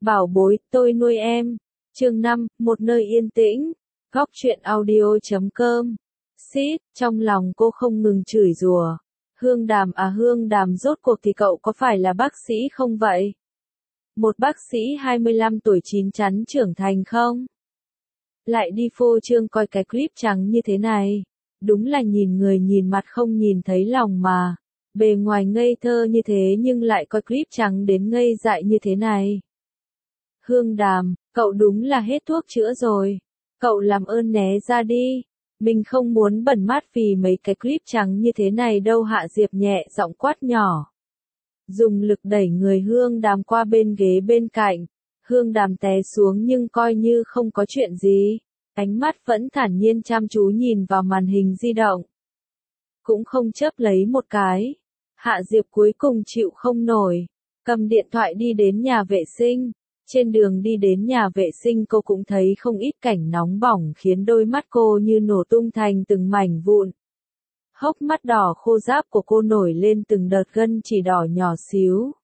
Bảo bối, tôi nuôi em. Chương 5, một nơi yên tĩnh. Góc truyện audio.com. Xít, trong lòng cô không ngừng chửi rủa. Hương Đàm à Hương Đàm, rốt cuộc thì cậu có phải là bác sĩ không vậy? Một bác sĩ 25 tuổi chín chắn trưởng thành không? Lại đi phô trương coi cái clip trắng như thế này. Đúng là nhìn người nhìn mặt không nhìn thấy lòng mà. Bề ngoài ngây thơ như thế nhưng lại coi clip trắng đến ngây dại như thế này. Hương Đàm, cậu đúng là hết thuốc chữa rồi. Cậu làm ơn né ra đi. Mình không muốn bẩn mắt vì mấy cái clip trắng như thế này đâu. Hạ Diệp nhẹ giọng quát nhỏ. Dùng lực đẩy người Hương Đàm qua bên ghế bên cạnh. Hương Đàm té xuống nhưng coi như không có chuyện gì. Ánh mắt vẫn thản nhiên chăm chú nhìn vào màn hình di động. Cũng không chớp lấy một cái. Hạ Diệp cuối cùng chịu không nổi. Cầm điện thoại đi đến nhà vệ sinh. Trên đường đi đến nhà vệ sinh cô cũng thấy không ít cảnh nóng bỏng khiến đôi mắt cô như nổ tung thành từng mảnh vụn. Hốc mắt đỏ khô ráp của cô nổi lên từng đợt gân chỉ đỏ nhỏ xíu.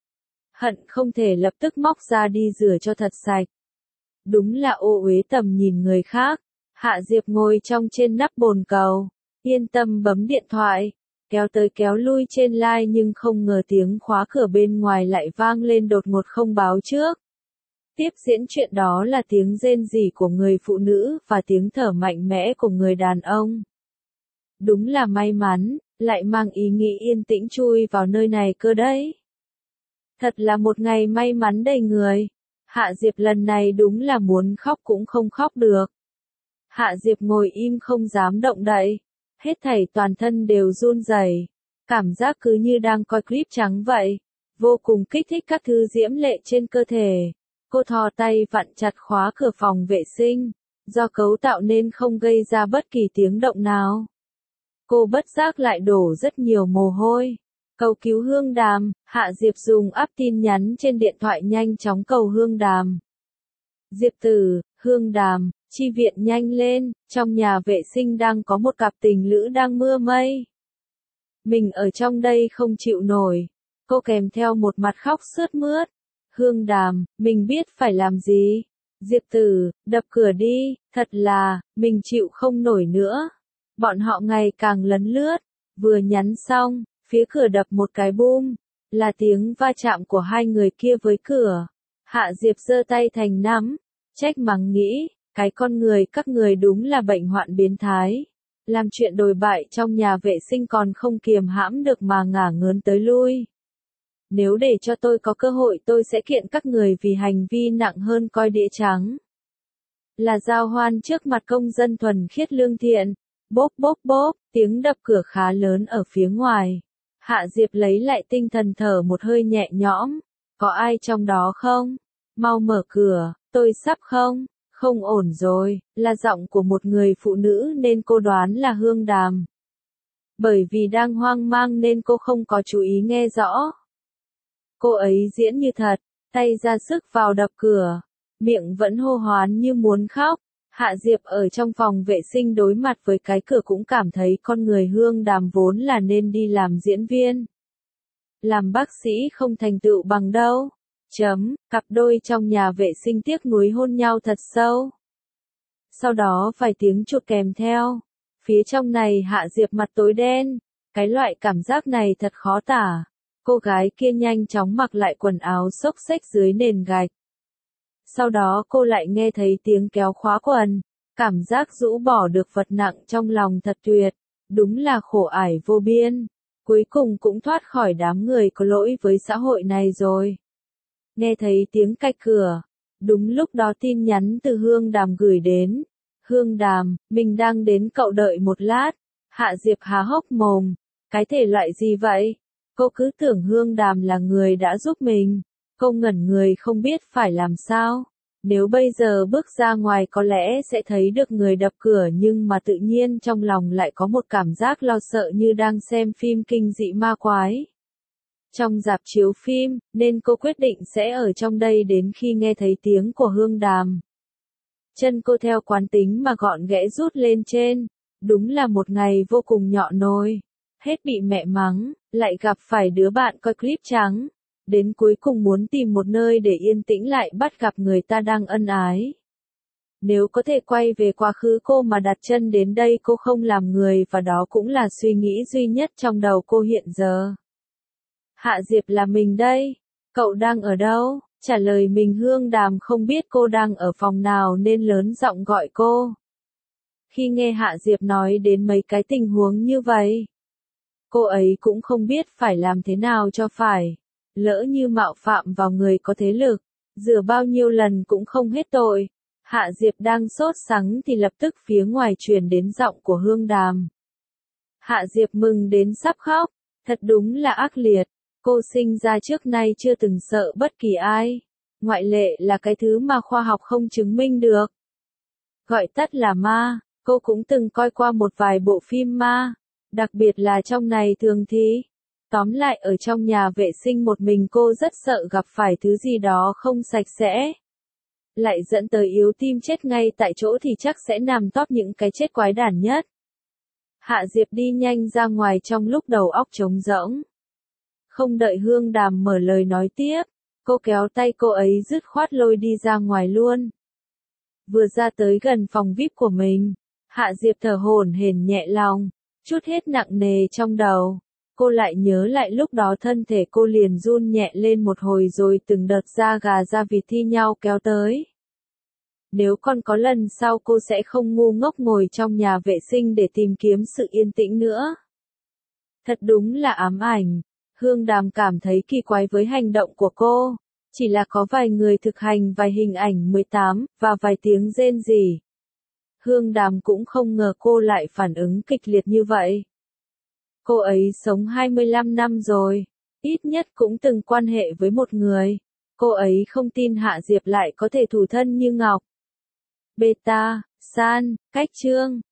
Hận không thể lập tức móc ra đi rửa cho thật sạch. Đúng là ô uế tầm nhìn người khác. Hạ Diệp ngồi trong trên nắp bồn cầu. Yên tâm bấm điện thoại. Kéo tới kéo lui trên line nhưng không ngờ tiếng khóa cửa bên ngoài lại vang lên đột ngột không báo trước. Tiếp diễn chuyện đó là tiếng rên rỉ của người phụ nữ và tiếng thở mạnh mẽ của người đàn ông. Đúng là may mắn, lại mang ý nghĩ yên tĩnh chui vào nơi này cơ đấy. Thật là một ngày may mắn đầy người. Hạ Diệp lần này đúng là muốn khóc cũng không khóc được. Hạ Diệp ngồi im không dám động đậy. Hết thảy toàn thân đều run rẩy. Cảm giác cứ như đang coi clip trắng vậy. Vô cùng kích thích các thứ diễm lệ trên cơ thể. Cô thò tay vặn chặt khóa cửa phòng vệ sinh. Do cấu tạo nên không gây ra bất kỳ tiếng động nào. Cô bất giác lại đổ rất nhiều mồ hôi. Cầu cứu Hương Đàm, Hạ Diệp dùng app tin nhắn trên điện thoại nhanh chóng cầu Hương Đàm. Diệp Tử, Hương Đàm, chi viện nhanh lên, trong nhà vệ sinh đang có một cặp tình lữ đang mưa mây. Mình ở trong đây không chịu nổi. Cô kèm theo một mặt khóc sướt mướt. Hương Đàm, mình biết phải làm gì. Diệp Tử, đập cửa đi, thật là, mình chịu không nổi nữa. Bọn họ ngày càng lấn lướt. Vừa nhắn xong, phía cửa đập một cái bum. Là tiếng va chạm của hai người kia với cửa. Hạ Diệp giơ tay thành nắm. Trách mắng nghĩ, cái con người các người đúng là bệnh hoạn biến thái. Làm chuyện đồi bại trong nhà vệ sinh còn không kiềm hãm được mà ngả ngớn tới lui. Nếu để cho tôi có cơ hội tôi sẽ kiện các người vì hành vi nặng hơn coi đĩa trắng. Là giao hoan trước mặt công dân thuần khiết lương thiện. Bốp bốp bốp, tiếng đập cửa khá lớn ở phía ngoài. Hạ Diệp lấy lại tinh thần thở một hơi nhẹ nhõm. Có ai trong đó không? Mau mở cửa, tôi sắp không? Không ổn rồi, là giọng của một người phụ nữ nên cô đoán là Hương Đàm. Bởi vì đang hoang mang nên cô không có chú ý nghe rõ. Cô ấy diễn như thật, tay ra sức vào đập cửa, miệng vẫn hô hoán như muốn khóc. Hạ Diệp ở trong phòng vệ sinh đối mặt với cái cửa cũng cảm thấy con người Hương Đàm vốn là nên đi làm diễn viên. Làm bác sĩ không thành tựu bằng đâu. Cặp đôi trong nhà vệ sinh tiếc nuối hôn nhau thật sâu. Sau đó vài tiếng chuột kèm theo. Phía trong này Hạ Diệp mặt tối đen. Cái loại cảm giác này thật khó tả. Cô gái kia nhanh chóng mặc lại quần áo xốc xếch dưới nền gạch. Sau đó cô lại nghe thấy tiếng kéo khóa quần. Cảm giác rũ bỏ được vật nặng trong lòng thật tuyệt. Đúng là khổ ải vô biên. Cuối cùng cũng thoát khỏi đám người có lỗi với xã hội này rồi. Nghe thấy tiếng cạch cửa. Đúng lúc đó tin nhắn từ Hương Đàm gửi đến. Hương Đàm, mình đang đến cậu đợi một lát. Hạ Diệp há hốc mồm. Cái thể loại gì vậy? Cô cứ tưởng Hương Đàm là người đã giúp mình. Cô ngẩn người không biết phải làm sao. Nếu bây giờ bước ra ngoài có lẽ sẽ thấy được người đập cửa nhưng mà tự nhiên trong lòng lại có một cảm giác lo sợ như đang xem phim kinh dị ma quái. Trong rạp chiếu phim, nên cô quyết định sẽ ở trong đây đến khi nghe thấy tiếng của Hương Đàm. Chân cô theo quán tính mà gọn ghẽ rút lên trên. Đúng là một ngày vô cùng nhọ nồi. Hết bị mẹ mắng, lại gặp phải đứa bạn coi clip trắng. Đến cuối cùng muốn tìm một nơi để yên tĩnh lại bắt gặp người ta đang ân ái. Nếu có thể quay về quá khứ cô mà đặt chân đến đây cô không làm người và đó cũng là suy nghĩ duy nhất trong đầu cô hiện giờ. Hạ Diệp là mình đây. Cậu đang ở đâu? Trả lời mình Hương Đàm không biết cô đang ở phòng nào nên lớn giọng gọi cô. Khi nghe Hạ Diệp nói đến mấy cái tình huống như vậy, cô ấy cũng không biết phải làm thế nào cho phải. Lỡ như mạo phạm vào người có thế lực, rửa bao nhiêu lần cũng không hết tội. Hạ Diệp đang sốt sắng thì lập tức phía ngoài truyền đến giọng của Hương Đàm. Hạ Diệp mừng đến sắp khóc, thật đúng là ác liệt. Cô sinh ra trước nay chưa từng sợ bất kỳ ai. Ngoại lệ là cái thứ mà khoa học không chứng minh được. Gọi tắt là ma, cô cũng từng coi qua một vài bộ phim ma. Đặc biệt là trong này thường thì. Tóm lại ở trong nhà vệ sinh một mình cô rất sợ gặp phải thứ gì đó không sạch sẽ. Lại dẫn tới yếu tim chết ngay tại chỗ thì chắc sẽ nằm top những cái chết quái đản nhất. Hạ Diệp đi nhanh ra ngoài trong lúc đầu óc trống rỗng. Không đợi Hương Đàm mở lời nói tiếp, cô kéo tay cô ấy dứt khoát lôi đi ra ngoài luôn. Vừa ra tới gần phòng VIP của mình, Hạ Diệp thở hổn hển nhẹ lòng, chút hết nặng nề trong đầu. Cô lại nhớ lại lúc đó thân thể cô liền run nhẹ lên một hồi rồi từng đợt da gà da vịt thi nhau kéo tới. Nếu còn có lần sau cô sẽ không ngu ngốc ngồi trong nhà vệ sinh để tìm kiếm sự yên tĩnh nữa. Thật đúng là ám ảnh. Hương Đàm cảm thấy kỳ quái với hành động của cô. Chỉ là có vài người thực hành vài hình ảnh 18, và vài tiếng rên rỉ. Hương Đàm cũng không ngờ cô lại phản ứng kịch liệt như vậy. Cô ấy sống 25 năm rồi, ít nhất cũng từng quan hệ với một người. Cô ấy không tin Hạ Diệp lại có thể thủ thân như ngọc. Beta, San, Cách Chương